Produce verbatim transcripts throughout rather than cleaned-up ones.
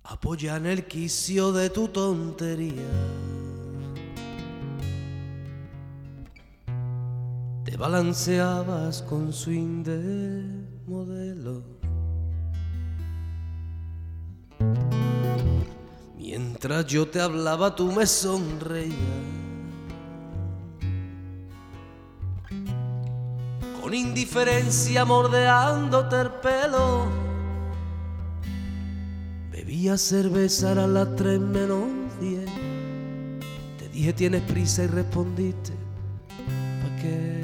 apoya en el quicio de tu tontería. Te balanceabas con swing de modelo, mientras yo te hablaba tú me sonreías. Con indiferencia mordeándote el pelo, bebía cerveza a las tres menos diez. Te dije tienes prisa y respondiste ¿pa' qué?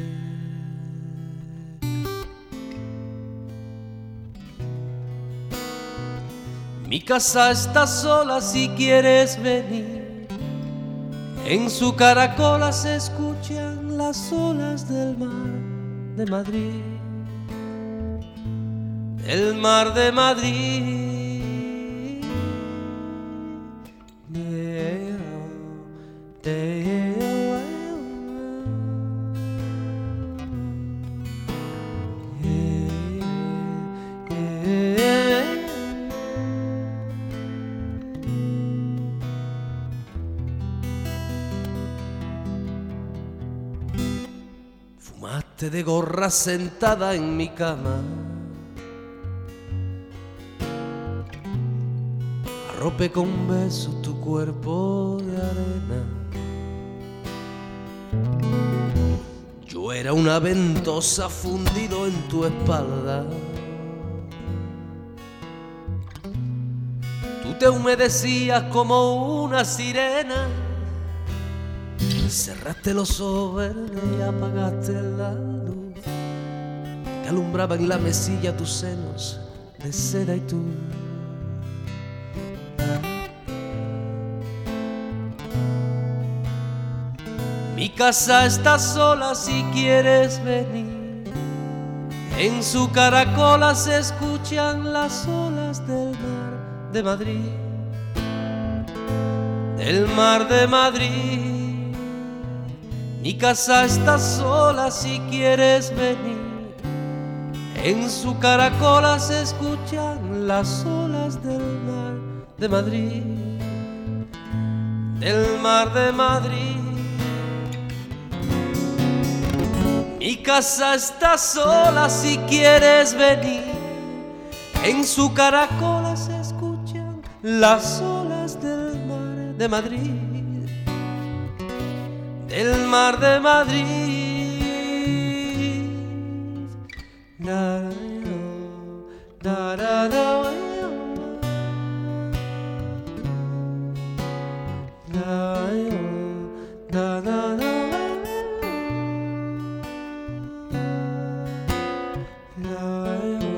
Mi casa está sola si quieres venir. En su caracola se escuchan las olas del mar de Madrid, del mar de Madrid. Fumaste de gorra sentada en mi cama, arropé con besos tu cuerpo de arena. Yo era una ventosa fundido en tu espalda. Tú te humedecías como una sirena. Cerraste los ojos verdes y apagaste la luz que alumbraba en la mesilla tus senos de seda y tú. Mi casa está sola si quieres venir. En su caracola se escuchan las olas del mar de Madrid, del mar de Madrid. Mi casa está sola si quieres venir. En su caracola se escuchan las olas del mar de Madrid, del mar de Madrid. Mi casa está sola si quieres venir. En su caracola se escuchan las olas del mar de Madrid, del mar de Madrid. Da, da, da, da, da, da, da, da. I